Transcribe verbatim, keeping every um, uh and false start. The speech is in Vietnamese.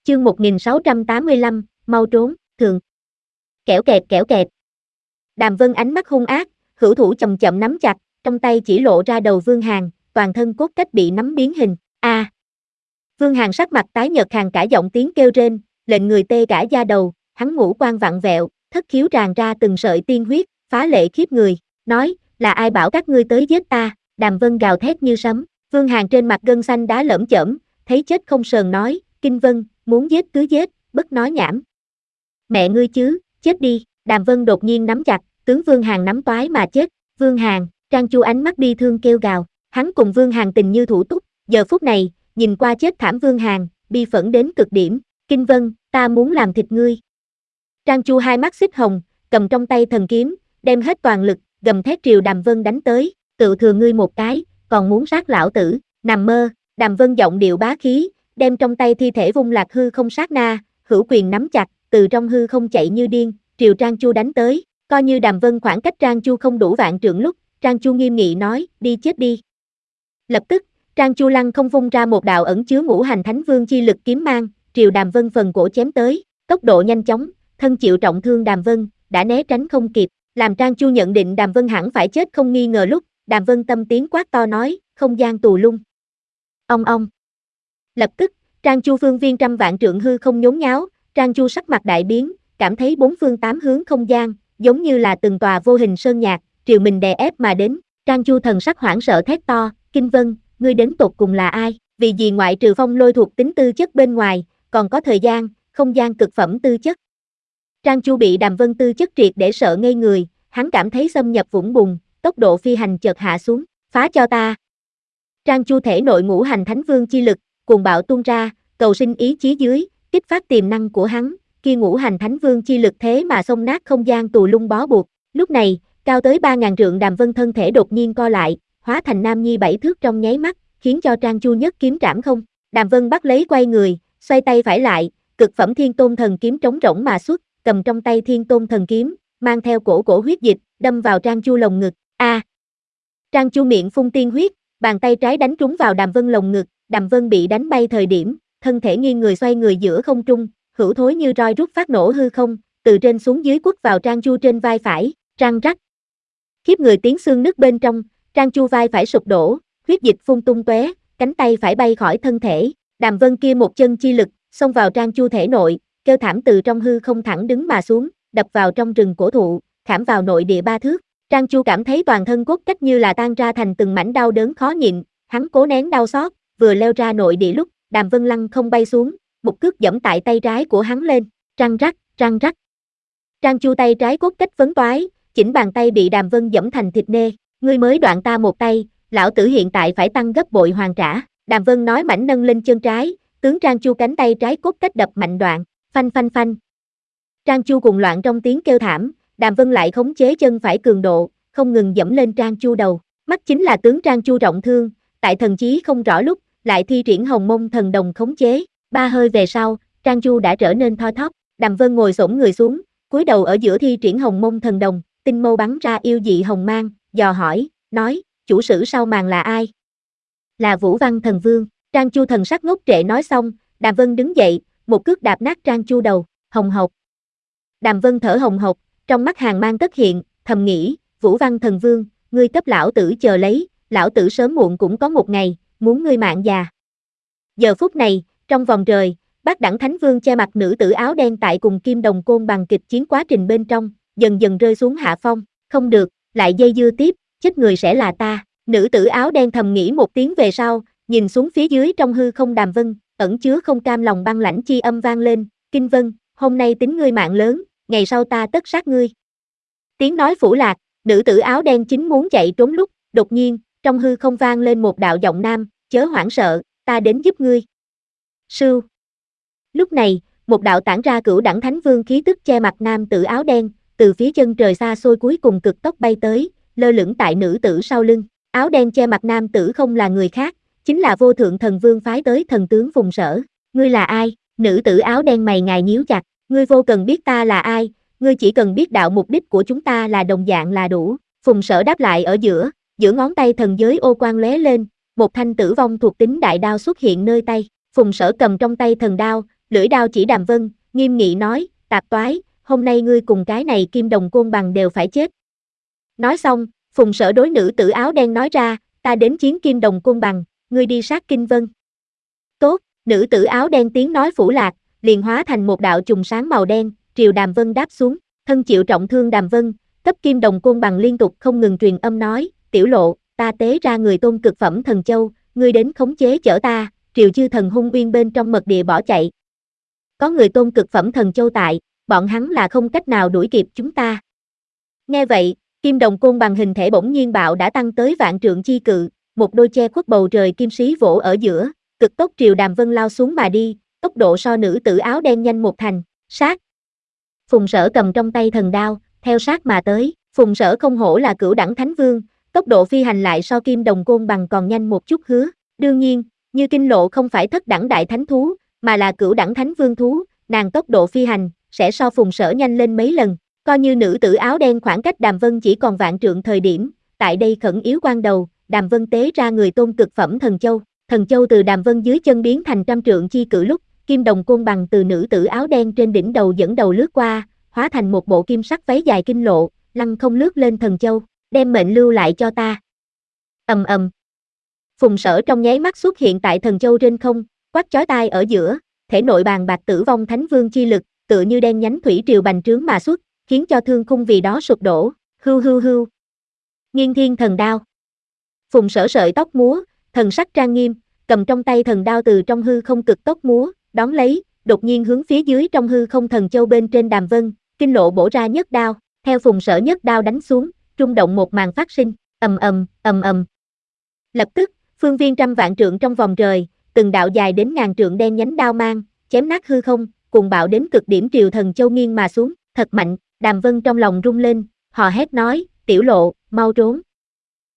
Chương một nghìn sáu trăm tám mươi lăm, mau trốn, thường. Kẻo kẹt kẻo kẹt. Đàm Vân ánh mắt hung ác, hữu thủ chậm chậm nắm chặt, trong tay chỉ lộ ra đầu Vương Hàn, toàn thân cốt cách bị nắm biến hình. A! À. Vương Hàn sắc mặt tái nhợt khàn cả giọng tiếng kêu rên, lệnh người tê cả da đầu, hắn ngũ quan vặn vẹo, thất khiếu tràn ra từng sợi tiên huyết, phá lệ khiếp người, nói, là ai bảo các ngươi tới giết ta? Đàm Vân gào thét như sấm, Vương Hàn trên mặt gân xanh đá lởm chởm, thấy chết không sờn nói, Kinh Vân, muốn giết cứ giết, bất nói nhảm. Mẹ ngươi chứ, chết đi. Đàm Vân đột nhiên nắm chặt, tướng Vương Hàn nắm toái mà chết. Vương Hàn, Trang Chu ánh mắt bi thương kêu gào, hắn cùng Vương Hàn tình như thủ túc, giờ phút này, nhìn qua chết thảm Vương Hàn, bi phẫn đến cực điểm. Kinh Vân, ta muốn làm thịt ngươi. Trang Chu hai mắt xích hồng, cầm trong tay thần kiếm, đem hết toàn lực, gầm thét triều Đàm Vân đánh tới, tự thừa ngươi một cái, còn muốn sát lão tử, nằm mơ. Đàm Vân giọng điệu bá khí, đem trong tay thi thể vung lạc hư không sát na, hữu quyền nắm chặt, từ trong hư không chạy như điên, triều Trang Chu đánh tới, coi như Đàm Vân khoảng cách Trang Chu không đủ vạn trượng lúc, Trang Chu nghiêm nghị nói, đi chết đi. Lập tức, Trang Chu lăng không vung ra một đạo ẩn chứa ngũ hành thánh vương chi lực kiếm mang, triều Đàm Vân phần cổ chém tới, tốc độ nhanh chóng, thân chịu trọng thương Đàm Vân, đã né tránh không kịp, làm Trang Chu nhận định Đàm Vân hẳn phải chết không nghi ngờ lúc, Đàm Vân tâm tiếng quát to nói, không gian tù lung. Ong ong. Lập tức, Trang Chu phương viên trăm vạn trượng hư không nhốn nháo, Trang Chu sắc mặt đại biến, cảm thấy bốn phương tám hướng không gian, giống như là từng tòa vô hình sơn nhạc, triều mình đè ép mà đến. Trang Chu thần sắc hoảng sợ thét to, Kinh Vân, ngươi đến tột cùng là ai? Vì gì ngoại trừ phong lôi thuộc tính tư chất bên ngoài, còn có thời gian, không gian cực phẩm tư chất. Trang Chu bị Đàm Vân tư chất triệt để sợ ngây người, hắn cảm thấy xâm nhập vũng bùn, tốc độ phi hành chợt hạ xuống, phá cho ta. Trang Chu thể nội ngũ hành thánh vương chi lực, cuồng bạo tuôn ra, cầu sinh ý chí dưới, kích phát tiềm năng của hắn, kia ngũ hành thánh vương chi lực thế mà xông nát không gian tù lung bó buộc. Lúc này, cao tới ba ngàn trượng Đàm Vân thân thể đột nhiên co lại, hóa thành nam nhi bảy thước trong nháy mắt, khiến cho Trang Chu nhất kiếm trảm không. Đàm Vân bắt lấy quay người, xoay tay phải lại, cực phẩm thiên tôn thần kiếm trống rỗng mà xuất, cầm trong tay thiên tôn thần kiếm, mang theo cổ cổ huyết dịch, đâm vào Trang Chu lồng ngực. A! À. Trang Chu miệng phun tiên huyết, bàn tay trái đánh trúng vào Đàm Vân lồng ngực, Đàm Vân bị đánh bay thời điểm, thân thể nghiêng người xoay người giữa không trung, hữu thối như roi rút phát nổ hư không, từ trên xuống dưới quất vào Trang Chu trên vai phải, răng rắc. Khiếp người tiếng xương nứt bên trong, Trang Chu vai phải sụp đổ, huyết dịch phun tung tóe, cánh tay phải bay khỏi thân thể, Đàm Vân kia một chân chi lực, xông vào Trang Chu thể nội, kêu thảm từ trong hư không thẳng đứng mà xuống, đập vào trong rừng cổ thụ, khảm vào nội địa ba thước. Trang Chu cảm thấy toàn thân cốt cách như là tan ra thành từng mảnh đau đớn khó nhịn, hắn cố nén đau xót, vừa leo ra nội địa lúc, Đàm Vân lăng không bay xuống, một cước giẫm tại tay trái của hắn lên, răng rắc, răng rắc. Trang Chu tay trái cốt cách vấn toái, chỉnh bàn tay bị Đàm Vân giẫm thành thịt nê, ngươi mới đoạn ta một tay, lão tử hiện tại phải tăng gấp bội hoàn trả. Đàm Vân nói mảnh nâng lên chân trái, tướng Trang Chu cánh tay trái cốt cách đập mạnh đoạn, phanh phanh phanh. Trang Chu cùng loạn trong tiếng kêu thảm, Đàm Vân lại khống chế chân phải cường độ, không ngừng dẫm lên Trang Chu đầu, mắt chính là tướng Trang Chu trọng thương, tại thần chí không rõ lúc, lại thi triển hồng mông thần đồng khống chế, ba hơi về sau, Trang Chu đã trở nên thoi thóp. Đàm Vân ngồi xổm người xuống, cúi đầu ở giữa thi triển hồng mông thần đồng, tinh mâu bắn ra yêu dị hồng mang, dò hỏi, nói, chủ sử sau màn là ai? Là Vũ Văn Thần Vương. Trang Chu thần sắc ngốc trệ nói xong, Đàm Vân đứng dậy, một cước đạp nát Trang Chu đầu, hồng hộc. Đàm Vân thở hồng hộc, trong mắt hàn mang tất hiện, thầm nghĩ, Vũ Văn Thần Vương, ngươi cấp lão tử chờ lấy, lão tử sớm muộn cũng có một ngày, muốn ngươi mạng già. Giờ phút này, trong vòng trời, Bát Đẳng Thánh Vương che mặt nữ tử áo đen tại cùng Kim Đồng Côn bằng kịch chiến quá trình bên trong, dần dần rơi xuống hạ phong, không được, lại dây dưa tiếp, chết người sẽ là ta. Nữ tử áo đen thầm nghĩ một tiếng về sau, nhìn xuống phía dưới trong hư không Đàm Vân, ẩn chứa không cam lòng băng lãnh chi âm vang lên, Kinh Vân, hôm nay tính ngươi mạng lớn, ngày sau ta tất sát ngươi. Tiếng nói phủ lạc, nữ tử áo đen chính muốn chạy trốn lúc, đột nhiên, trong hư không vang lên một đạo giọng nam, chớ hoảng sợ, ta đến giúp ngươi. Sưu. Lúc này, một đạo tản ra cửu đẳng thánh vương khí tức che mặt nam tử áo đen, từ phía chân trời xa xôi cuối cùng cực tốc bay tới, lơ lửng tại nữ tử sau lưng. Áo đen che mặt nam tử không là người khác, chính là vô thượng thần vương phái tới thần tướng Phùng Sở. Ngươi là ai? Nữ tử áo đen mày ngài nhíu chặt, ngươi vô cần biết ta là ai, ngươi chỉ cần biết đạo mục đích của chúng ta là đồng dạng là đủ. Phùng Sở đáp lại ở giữa, giữa ngón tay thần giới ô quang lóe lên, một thanh tử vong thuộc tính đại đao xuất hiện nơi tay. Phùng Sở cầm trong tay thần đao, lưỡi đao chỉ Đàm Vân, nghiêm nghị nói, tạp toái, hôm nay ngươi cùng cái này kim đồng côn bằng đều phải chết. Nói xong, Phùng Sở đối nữ tử áo đen nói ra, ta đến chiến kim đồng côn bằng, ngươi đi sát Kinh Vân. Tốt, nữ tử áo đen tiếng nói phủ lạc, liền hóa thành một đạo chùm sáng màu đen, triều Đàm Vân đáp xuống, thân chịu trọng thương Đàm Vân, cấp kim đồng côn bằng liên tục không ngừng truyền âm nói, tiểu lộ, ta tế ra người tôn cực phẩm thần châu, ngươi đến khống chế chở ta, triều chư thần hung uyên bên trong mật địa bỏ chạy. Có người tôn cực phẩm thần châu tại, bọn hắn là không cách nào đuổi kịp chúng ta. Nghe vậy, kim đồng côn bằng hình thể bỗng nhiên bạo đã tăng tới vạn trượng chi cự, một đôi che khuất bầu trời kim sĩ vỗ ở giữa, cực tốc triều Đàm Vân lao xuống mà đi, tốc độ so nữ tử áo đen nhanh một thành, sát. Phùng Sở cầm trong tay thần đao, theo sát mà tới, Phùng Sở không hổ là cửu đẳng thánh vương, tốc độ phi hành lại so kim đồng côn bằng còn nhanh một chút hứa, đương nhiên, Như Kinh Lộ không phải thất đẳng đại thánh thú, mà là cửu đẳng thánh vương thú, nàng tốc độ phi hành, sẽ so Phùng Sở nhanh lên mấy lần, coi như nữ tử áo đen khoảng cách Đàm Vân chỉ còn vạn trượng thời điểm, tại đây khẩn yếu quan đầu, Đàm Vân tế ra người tôn cực phẩm thần châu, thần châu từ Đàm Vân dưới chân biến thành trăm trượng chi cự lúc, kim đồng côn bằng từ nữ tử áo đen trên đỉnh đầu dẫn đầu lướt qua, hóa thành một bộ kim sắc váy dài kinh lộ, lăng không lướt lên thần châu, đem mệnh lưu lại cho ta. Ầm ầm. Phùng Sở trong nháy mắt xuất hiện tại thần châu trên không, quát chói tai ở giữa, thể nội bàn bạc tử vong thánh vương chi lực, tựa như đen nhánh thủy triều bành trướng mà xuất, khiến cho thương khung vì đó sụp đổ, hưu hưu hưu. Nghiên thiên thần đao. Phùng Sở sợi tóc múa, thần sắc trang nghiêm, cầm trong tay thần đao từ trong hư không cực tốc múa, đón lấy, đột nhiên hướng phía dưới trong hư không thần châu bên trên Đàm Vân, kinh lộ bổ ra nhất đao, theo Phùng Sở nhất đao đánh xuống, rung động một màn phát sinh, ầm ầm, ầm ầm. Lập tức, phương viên trăm vạn trượng trong vòng trời, từng đạo dài đến ngàn trượng đen nhánh đao mang, chém nát hư không, cùng bạo đến cực điểm triều thần châu nghiêng mà xuống, thật mạnh, Đàm Vân trong lòng rung lên, hò hét nói, tiểu lộ, mau trốn.